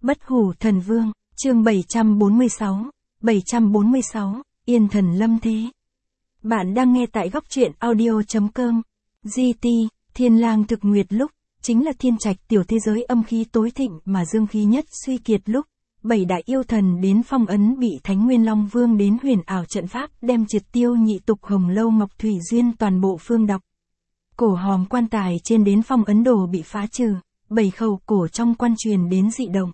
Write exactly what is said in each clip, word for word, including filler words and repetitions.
Bất hủ thần vương, chương bảy trăm bốn mươi sáu, bảy trăm bốn mươi sáu, Yên thần lâm thế. Bạn đang nghe tại góc truyện audio.com. giê tê, Thiên Lang thực nguyệt lúc, chính là thiên trạch tiểu thế giới âm khí tối thịnh mà dương khí nhất suy kiệt lúc, bảy đại yêu thần đến phong ấn bị Thánh Nguyên Long Vương đến huyền ảo trận pháp đem triệt tiêu nhị tục Hồng Lâu Ngọc Thủy Duyên toàn bộ phương độc. Cổ hòm quan tài trên đến phong ấn đồ bị phá trừ, bảy khẩu cổ trong quan truyền đến dị động.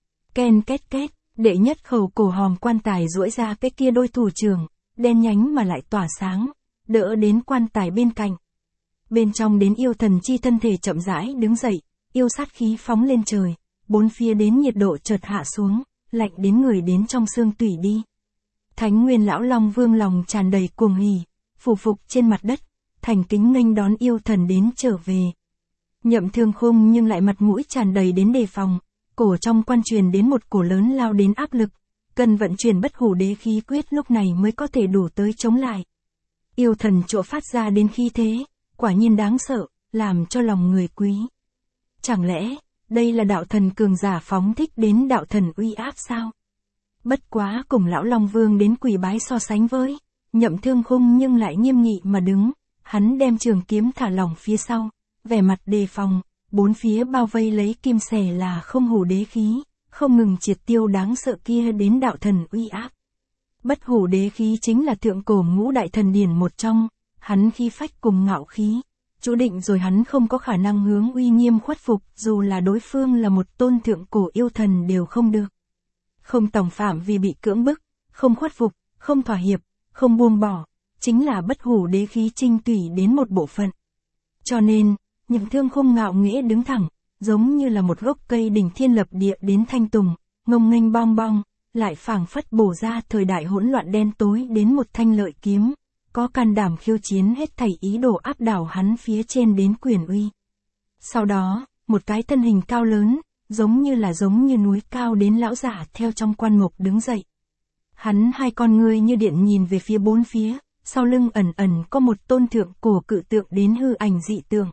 Ken két két, đệ nhất khẩu cổ hòm quan tài duỗi ra cái kia đôi thủ trưởng, đen nhánh mà lại tỏa sáng, đỡ đến quan tài bên cạnh. Bên trong đến yêu thần chi thân thể chậm rãi đứng dậy, yêu sát khí phóng lên trời, bốn phía đến nhiệt độ chợt hạ xuống, lạnh đến người đến trong xương tủy đi. Thánh Nguyên Lão Long Vương lòng tràn đầy cuồng hỉ, phủ phục trên mặt đất, thành kính nghênh đón yêu thần đến trở về. Nhậm Thương Khung nhưng lại mặt mũi tràn đầy đến đề phòng, cổ trong quan truyền đến một cổ lớn lao đến áp lực, cần vận chuyển bất hủ đế khí quyết lúc này mới có thể đủ tới chống lại. Yêu thần chỗ phát ra đến khí thế, quả nhiên đáng sợ, làm cho lòng người quý. Chẳng lẽ, đây là đạo thần cường giả phóng thích đến đạo thần uy áp sao? Bất quá cùng Lão Long Vương đến quỳ bái so sánh với, Nhậm Thương Khung nhưng lại nghiêm nghị mà đứng, hắn đem trường kiếm thả lỏng phía sau, vẻ mặt đề phòng, bốn phía bao vây lấy kim xẻ là không hủ đế khí, không ngừng triệt tiêu đáng sợ kia đến đạo thần uy áp. Bất hủ đế khí chính là thượng cổ ngũ đại thần điển một trong, hắn khí phách cùng ngạo khí, chú định rồi hắn không có khả năng hướng uy nghiêm khuất phục dù là đối phương là một tôn thượng cổ yêu thần đều không được. Không tòng phạm vì bị cưỡng bức, không khuất phục, không thỏa hiệp, không buông bỏ, chính là bất hủ đế khí trinh tủy đến một bộ phận. Cho nên, Nhậm Thương Khung ngạo nghễ đứng thẳng, giống như là một gốc cây đỉnh thiên lập địa đến thanh tùng, ngông nghênh bong bong, lại phảng phất bổ ra thời đại hỗn loạn đen tối đến một thanh lợi kiếm, có can đảm khiêu chiến hết thảy ý đồ áp đảo hắn phía trên đến quyền uy. Sau đó, một cái thân hình cao lớn, giống như là giống như núi cao đến lão giả theo trong quan mục đứng dậy. Hắn hai con ngươi như điện nhìn về phía bốn phía, sau lưng ẩn ẩn có một tôn thượng cổ cự tượng đến hư ảnh dị tượng.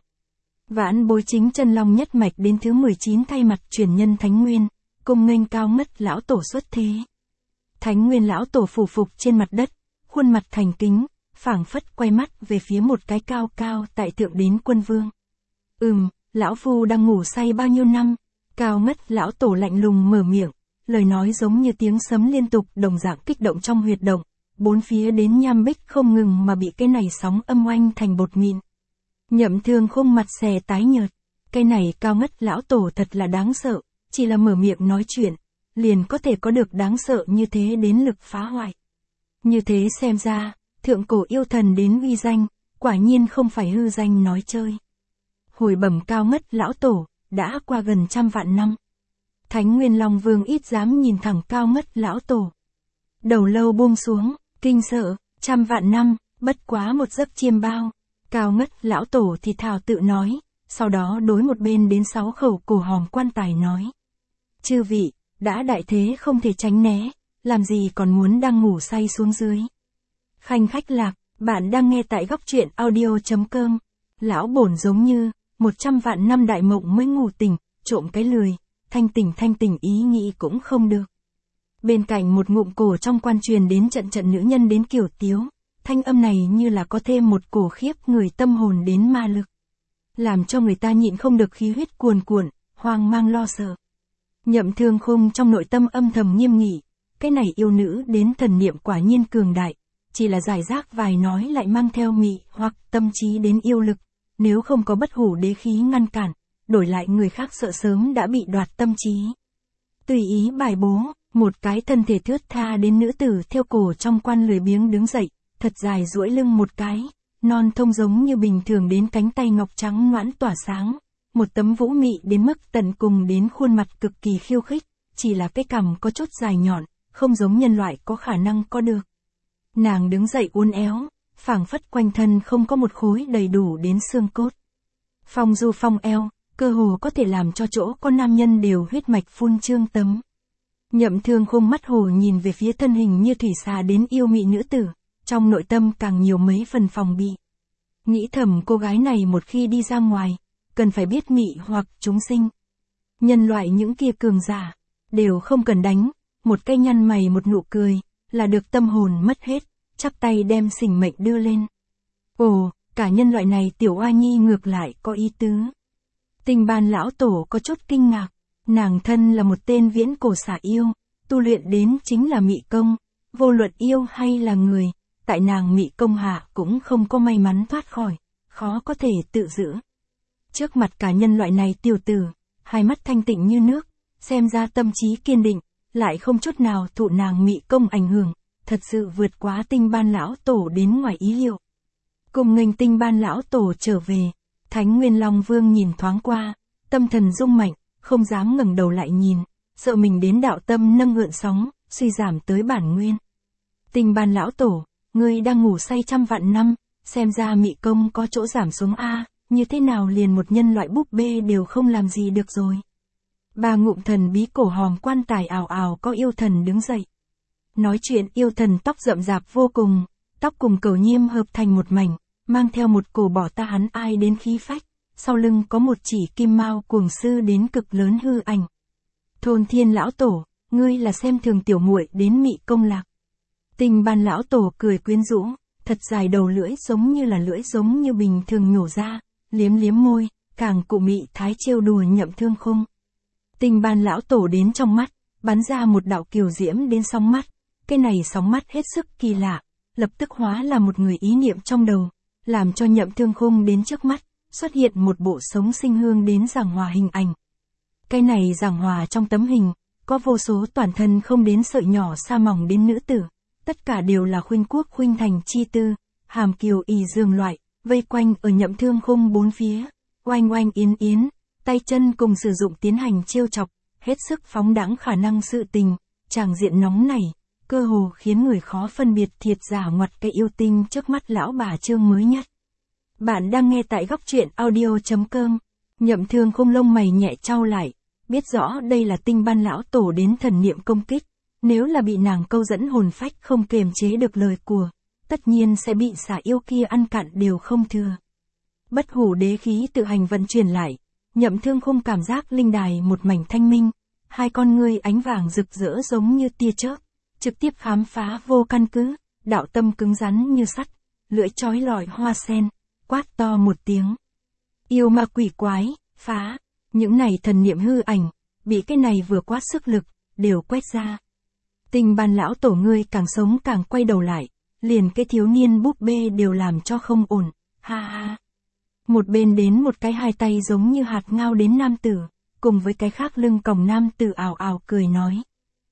Vãn Bối chính chân long nhất mạch đến thứ mười chín thay mặt truyền nhân Thánh Nguyên, cùng nghênh cao ngất lão tổ xuất thế. Thánh Nguyên lão tổ phủ phục trên mặt đất, khuôn mặt thành kính, phảng phất quay mắt về phía một cái cao cao tại thượng đến quân vương. Ừm, lão phu đang ngủ say bao nhiêu năm, cao ngất lão tổ lạnh lùng mở miệng, lời nói giống như tiếng sấm liên tục đồng dạng kích động trong huyệt động, bốn phía đến nham bích không ngừng mà bị cái này sóng âm oanh thành bột mịn. Nhậm Thương Khung mặt xè tái nhợt, cái này cao ngất lão tổ thật là đáng sợ, chỉ là mở miệng nói chuyện, liền có thể có được đáng sợ như thế đến lực phá hoại. Như thế xem ra, thượng cổ yêu thần đến uy danh, quả nhiên không phải hư danh nói chơi. Hồi bẩm cao ngất lão tổ, đã qua gần trăm vạn năm. Thánh Nguyên Long Vương ít dám nhìn thẳng cao ngất lão tổ. Đầu lâu buông xuống, kinh sợ, trăm vạn năm, bất quá một giấc chiêm bao. Cao ngất lão tổ thì thào tự nói, sau đó đối một bên đến sáu khẩu cổ hòm quan tài nói. Chư vị, đã đại thế không thể tránh né, làm gì còn muốn đang ngủ say xuống dưới. Khanh khách lạc, bạn đang nghe tại góc truyện audio.com. Lão bổn giống như, một trăm vạn năm đại mộng mới ngủ tỉnh, trộm cái lười, thanh tỉnh thanh tỉnh ý nghĩ cũng không được. Bên cạnh một ngụm cổ trong quan truyền đến trận trận nữ nhân đến kiểu tiếu. Thanh âm này như là có thêm một cổ khiếp người tâm hồn đến ma lực. Làm cho người ta nhịn không được khí huyết cuồn cuộn, hoang mang lo sợ. Nhậm Thương Khung trong nội tâm âm thầm nghiêm nghị, cái này yêu nữ đến thần niệm quả nhiên cường đại, chỉ là giải rác vài nói lại mang theo mị hoặc tâm trí đến yêu lực, nếu không có bất hủ đế khí ngăn cản, đổi lại người khác sợ sớm đã bị đoạt tâm trí. Tùy ý bài bố, một cái thân thể thướt tha đến nữ tử theo cổ trong quan lười biếng đứng dậy. Thật dài duỗi lưng một cái, non thông giống như bình thường đến cánh tay ngọc trắng ngoãn tỏa sáng, một tấm vũ mị đến mức tận cùng đến khuôn mặt cực kỳ khiêu khích, chỉ là cái cằm có chút dài nhọn, không giống nhân loại có khả năng có được. Nàng đứng dậy uốn éo, phảng phất quanh thân không có một khối đầy đủ đến xương cốt. Phong du phong eo, cơ hồ có thể làm cho chỗ có nam nhân đều huyết mạch phun trương tấm. Nhậm Thương Khung mắt hồ nhìn về phía thân hình như thủy xà đến yêu mị nữ tử. Trong nội tâm càng nhiều mấy phần phòng bị. Nghĩ thầm cô gái này một khi đi ra ngoài, cần phải biết mị hoặc chúng sinh. Nhân loại những kia cường giả, đều không cần đánh, một cái nhăn mày một nụ cười, là được tâm hồn mất hết, chắp tay đem sinh mệnh đưa lên. Ồ, cả nhân loại này tiểu oa nhi ngược lại có ý tứ. Tinh Ban lão tổ có chút kinh ngạc, nàng thân là một tên viễn cổ xà yêu, tu luyện đến chính là mị công, vô luận yêu hay là người, tại nàng mị công hạ cũng không có may mắn thoát khỏi, khó có thể tự giữ. Trước mặt cả nhân loại này tiểu tử, hai mắt thanh tịnh như nước, xem ra tâm trí kiên định, lại không chút nào thụ nàng mị công ảnh hưởng, thật sự vượt quá Tinh Ban lão tổ đến ngoài ý liệu. Cùng nghênh Tinh Ban lão tổ trở về, Thánh Nguyên Long Vương nhìn thoáng qua, tâm thần rung mạnh, không dám ngẩng đầu lại nhìn, sợ mình đến đạo tâm nâng gợn sóng, suy giảm tới bản nguyên. Tinh Ban lão tổ, ngươi đang ngủ say trăm vạn năm, xem ra mị công có chỗ giảm xuống a, như thế nào liền một nhân loại búp bê đều không làm gì được rồi. Ba ngụm thần bí cổ hòm quan tài ào ào có yêu thần đứng dậy. Nói chuyện yêu thần tóc rậm rạp vô cùng, tóc cùng cẩu nhiêm hợp thành một mảnh, mang theo một cổ bỏ ta hắn ai đến khí phách, sau lưng có một chỉ kim mao cuồng sư đến cực lớn hư ảnh. Thôn Thiên lão tổ, ngươi là xem thường tiểu muội đến mị công lạc. Tinh Ban lão tổ cười quyến rũ, thật dài đầu lưỡi giống như là lưỡi giống như bình thường nhổ ra, liếm liếm môi, càng cụ mị thái trêu đùa Nhậm Thương Khung. Tinh Ban lão tổ đến trong mắt, bắn ra một đạo kiều diễm đến sóng mắt, cái này sóng mắt hết sức kỳ lạ, lập tức hóa là một người ý niệm trong đầu, làm cho Nhậm Thương Khung đến trước mắt, xuất hiện một bộ sống sinh hương đến giảng hòa hình ảnh. Cái này giảng hòa trong tấm hình, có vô số toàn thân không đến sợi nhỏ sa mỏng đến nữ tử, tất cả đều là khuynh quốc khuynh thành chi tư, hàm kiều ỷ dương loại, vây quanh ở Nhậm Thương Khung bốn phía, oanh oanh yến yến, tay chân cùng sử dụng tiến hành trêu chọc, hết sức phóng đãng khả năng sự tình, tràng diện nóng nảy, cơ hồ khiến người khó phân biệt thiệt giả ngoặt cái yêu tinh trước mắt lão bà chương mới nhất. Bạn đang nghe tại góc truyện audio chấm com. Nhậm Thương Khung lông mày nhẹ chau lại, biết rõ đây là Tinh Ban lão tổ đến thần niệm công kích, nếu là bị nàng câu dẫn hồn phách không kiềm chế được lời của, tất nhiên sẽ bị xà yêu kia ăn cạn đều không thừa. Bất hủ đế khí tự hành vận chuyển lại, Nhậm Thương Khung cảm giác linh đài một mảnh thanh minh, hai con ngươi ánh vàng rực rỡ giống như tia chớp, trực tiếp khám phá vô căn cứ, đạo tâm cứng rắn như sắt, lưỡi chói lọi hoa sen, quát to một tiếng. Yêu ma quỷ quái, phá, những này thần niệm hư ảnh, bị cái này vừa quát sức lực, đều quét ra. Tinh Ban lão tổ ngươi càng sống càng quay đầu lại, liền cái thiếu niên búp bê đều làm cho không ổn, ha ha. Một bên đến một cái hai tay giống như hạt ngao đến nam tử, cùng với cái khác lưng còng nam tử ảo ảo cười nói.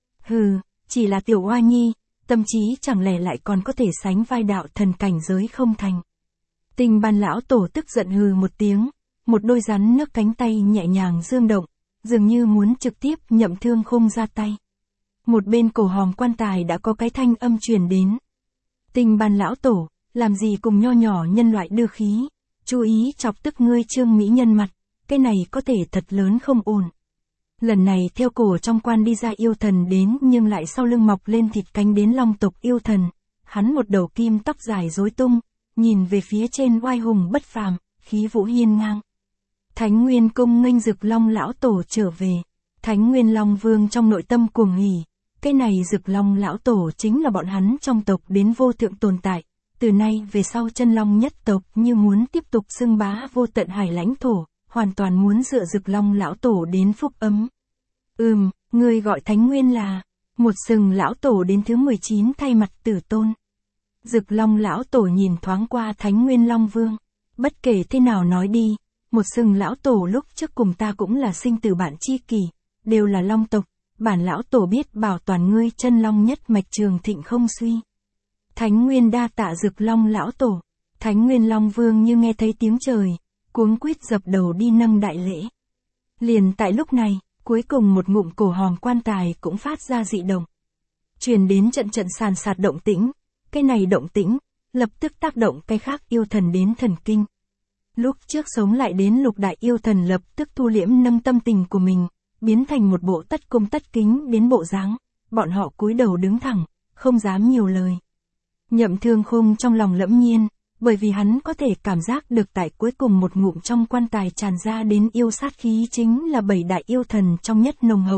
Hừ, chỉ là tiểu oa nhi, tâm trí chẳng lẽ lại còn có thể sánh vai đạo thần cảnh giới không thành. Tinh Ban lão tổ tức giận hừ một tiếng, một đôi rắn nước cánh tay nhẹ nhàng dương động, dường như muốn trực tiếp Nhậm Thương Khung ra tay. Một bên cổ hòm quan tài đã có cái thanh âm truyền đến. Tinh Ban lão tổ, làm gì cùng nho nhỏ nhân loại đưa khí, chú ý chọc tức ngươi trương mỹ nhân mặt, cái này có thể thật lớn không ổn. Lần này theo cổ trong quan đi ra yêu thần đến nhưng lại sau lưng mọc lên thịt cánh đến long tộc yêu thần, hắn một đầu kim tóc dài rối tung, nhìn về phía trên oai hùng bất phàm, khí vũ hiên ngang. Thánh Nguyên cung nghênh Dực Long lão tổ trở về, Thánh Nguyên Long Vương trong nội tâm cuồng hỉ, cái này Dực Long lão tổ chính là bọn hắn trong tộc đến vô thượng tồn tại, từ nay về sau chân long nhất tộc như muốn tiếp tục xưng bá vô tận hải lãnh thổ, hoàn toàn muốn dựa Dực Long lão tổ đến phúc ấm. Ừm, người gọi Thánh Nguyên là, một sừng lão tổ đến thứ mười chín thay mặt tử tôn. Dực Long lão tổ nhìn thoáng qua Thánh Nguyên Long Vương, bất kể thế nào nói đi, một sừng lão tổ lúc trước cùng ta cũng là sinh tử bạn chi kỷ, đều là long tộc, bản lão tổ biết bảo toàn ngươi chân long nhất mạch trường thịnh không suy. Thánh Nguyên đa tạ Dực Long lão tổ, Thánh Nguyên Long Vương như nghe thấy tiếng trời, cuống quýt dập đầu đi nâng đại lễ. Liền tại lúc này, cuối cùng một ngụm cổ hòm quan tài cũng phát ra dị động. Truyền đến trận trận sàn sạt động tĩnh, cái này động tĩnh, lập tức tác động cái khác yêu thần đến thần kinh. Lúc trước sống lại đến lục đại yêu thần lập tức thu liễm nâng tâm tình của mình, biến thành một bộ tất cung tất kính đến bộ dáng, bọn họ cúi đầu đứng thẳng, không dám nhiều lời. Nhậm Thương Khung trong lòng lẫm nhiên, bởi vì hắn có thể cảm giác được tại cuối cùng một ngụm trong quan tài tràn ra đến yêu sát khí chính là bảy đại yêu thần trong nhất nồng hậu,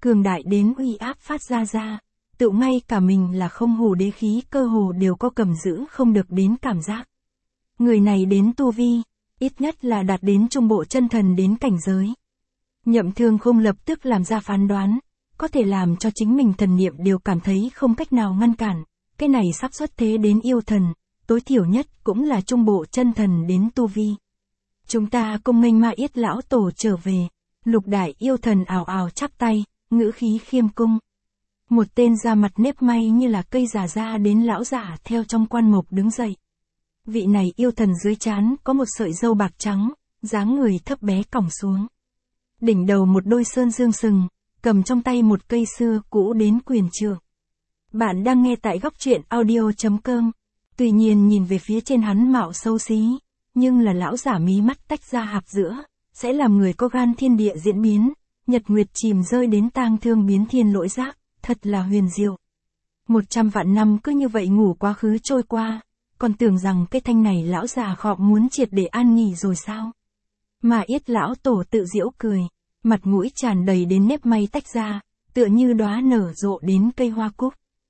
cường đại đến uy áp phát ra ra, tự ngay cả mình là không hủ đế khí cơ hồ đều có cầm giữ không được đến cảm giác. Người này đến tu vi, ít nhất là đạt đến trung bộ chân thần đến cảnh giới. Nhậm Thương Khung lập tức làm ra phán đoán, có thể làm cho chính mình thần niệm đều cảm thấy không cách nào ngăn cản, cái này sắp xuất thế đến yêu thần, tối thiểu nhất cũng là trung bộ chân thần đến tu vi. Chúng ta cùng nghênh Ma Yết lão tổ trở về, lục đại yêu thần ào ào chắp tay, ngữ khí khiêm cung. Một tên da mặt nếp may như là cây già ra đến lão giả theo trong quan mộc đứng dậy. Vị này yêu thần dưới trán có một sợi râu bạc trắng, dáng người thấp bé còng xuống. Đỉnh đầu một đôi sơn dương sừng, cầm trong tay một cây xưa cũ đến quyền trượng. Bạn đang nghe tại góc truyện audio chấm com. Tuy nhiên nhìn về phía trên hắn mạo xấu xí, nhưng là lão giả mí mắt tách ra hạp giữa, sẽ làm người có gan thiên địa diễn biến, nhật nguyệt chìm rơi đến tang thương biến thiên lỗi giác, thật là huyền diệu. Một trăm vạn năm cứ như vậy ngủ quá khứ trôi qua, còn tưởng rằng cái thanh này lão già khọm muốn triệt để an nghỉ rồi sao? Mà Yết lão tổ tự giễu cười, mặt mũi tràn đầy đến nếp may tách ra, tựa như đóa nở rộ đến cây hoa cúc.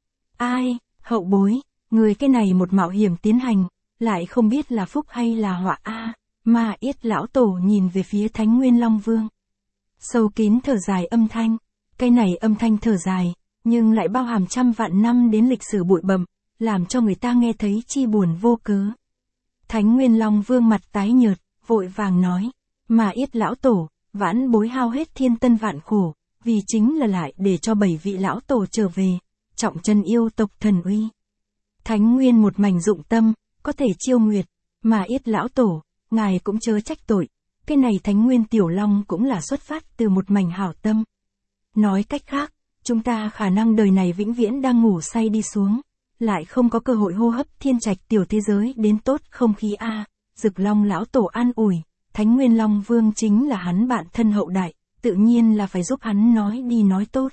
Ai, hậu bối, người cái này một mạo hiểm tiến hành, lại không biết là phúc hay là họa a. À, mà Yết lão tổ nhìn về phía Thánh Nguyên Long Vương. Sâu kín thở dài âm thanh, cái này âm thanh thở dài, nhưng lại bao hàm trăm vạn năm đến lịch sử bụi bặm, làm cho người ta nghe thấy chi buồn vô cớ. Thánh Nguyên Long Vương mặt tái nhợt, vội vàng nói, mà Yết lão tổ, vãn bối hao hết thiên tân vạn khổ, vì chính là lại để cho bảy vị lão tổ trở về, trọng chân yêu tộc thần uy. Thánh Nguyên một mảnh dụng tâm, có thể chiêu nguyệt, mà Yết lão tổ, ngài cũng chớ trách tội, cái này Thánh Nguyên Tiểu Long cũng là xuất phát từ một mảnh hảo tâm. Nói cách khác, chúng ta khả năng đời này vĩnh viễn đang ngủ say đi xuống, lại không có cơ hội hô hấp thiên trạch tiểu thế giới đến tốt không khí a. À, Dực Long lão tổ an ủi, Thánh Nguyên Long Vương chính là hắn bạn thân hậu đại, tự nhiên là phải giúp hắn nói đi nói tốt.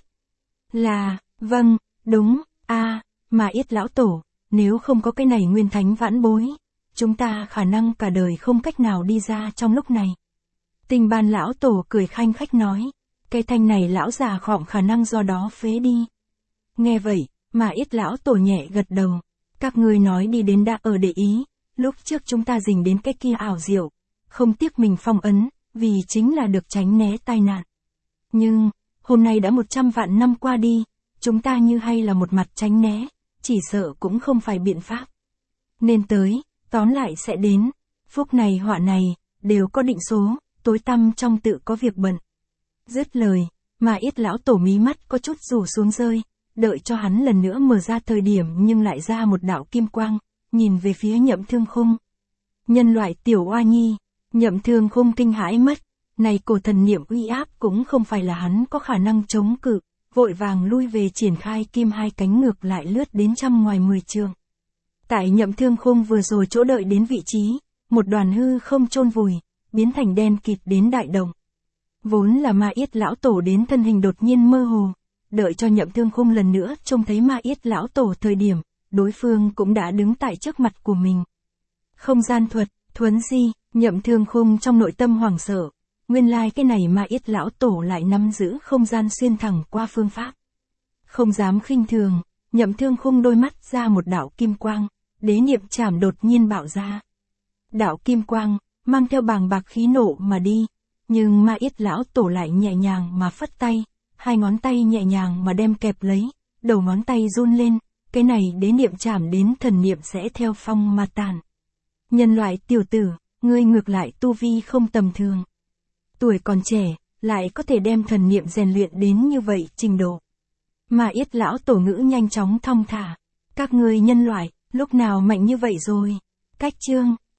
Là, vâng, đúng, a, à, mà Yết lão tổ, nếu không có cái này nguyên thánh vãn bối, chúng ta khả năng cả đời không cách nào đi ra trong lúc này. Tình Ban lão tổ cười khanh khách nói, cái thanh này lão già khọm khả năng do đó phế đi. Nghe vậy, mà Yết lão tổ nhẹ gật đầu, các ngươi nói đi đến đã ở để ý, lúc trước chúng ta dình đến cái kia ảo diệu, không tiếc mình phong ấn, vì chính là được tránh né tai nạn. Nhưng, hôm nay đã một trăm vạn năm qua đi, chúng ta như hay là một mặt tránh né, chỉ sợ cũng không phải biện pháp. Nên tới, tóm lại sẽ đến, phúc này họa này, đều có định số, tối tăm trong tự có việc bận. Dứt lời, mà Yết lão tổ mí mắt có chút rủ xuống rơi, đợi cho hắn lần nữa mở ra thời điểm nhưng lại ra một đạo kim quang, nhìn về phía Nhậm Thương Khung. Nhân loại tiểu oa nhi, Nhậm Thương Khung kinh hãi mất, này cổ thần niệm uy áp cũng không phải là hắn có khả năng chống cự, vội vàng lui về triển khai kim hai cánh ngược lại lướt đến trăm ngoài mười trường. Tại Nhậm Thương Khung vừa rồi chỗ đợi đến vị trí, một đoàn hư không chôn vùi, biến thành đen kịt đến đại đồng. Vốn là Ma Yết lão tổ đến thân hình đột nhiên mơ hồ, đợi cho Nhậm Thương Khung lần nữa trông thấy Ma Yết lão tổ thời điểm, đối phương cũng đã đứng tại trước mặt của mình. Không gian thuật, thuấn di, Nhậm Thương Khung trong nội tâm hoảng sợ, nguyên lai like cái này Ma Yết lão tổ lại nắm giữ không gian xuyên thẳng qua phương pháp. Không dám khinh thường, Nhậm Thương Khung đôi mắt ra một đạo kim quang, đế niệm chảm đột nhiên bạo ra. Đạo kim quang, mang theo bàng bạc khí nộ mà đi, nhưng Ma Yết lão tổ lại nhẹ nhàng mà phất tay, hai ngón tay nhẹ nhàng mà đem kẹp lấy, đầu ngón tay run lên, cái này đế niệm chảm đến thần niệm sẽ theo phong mà tàn. Nhân loại tiểu tử, ngươi ngược lại tu vi không tầm thường. Tuổi còn trẻ, lại có thể đem thần niệm rèn luyện đến như vậy trình độ. Ma Yết lão tổ ngữ nhanh chóng thong thả, các ngươi nhân loại, lúc nào mạnh như vậy rồi? Cách chương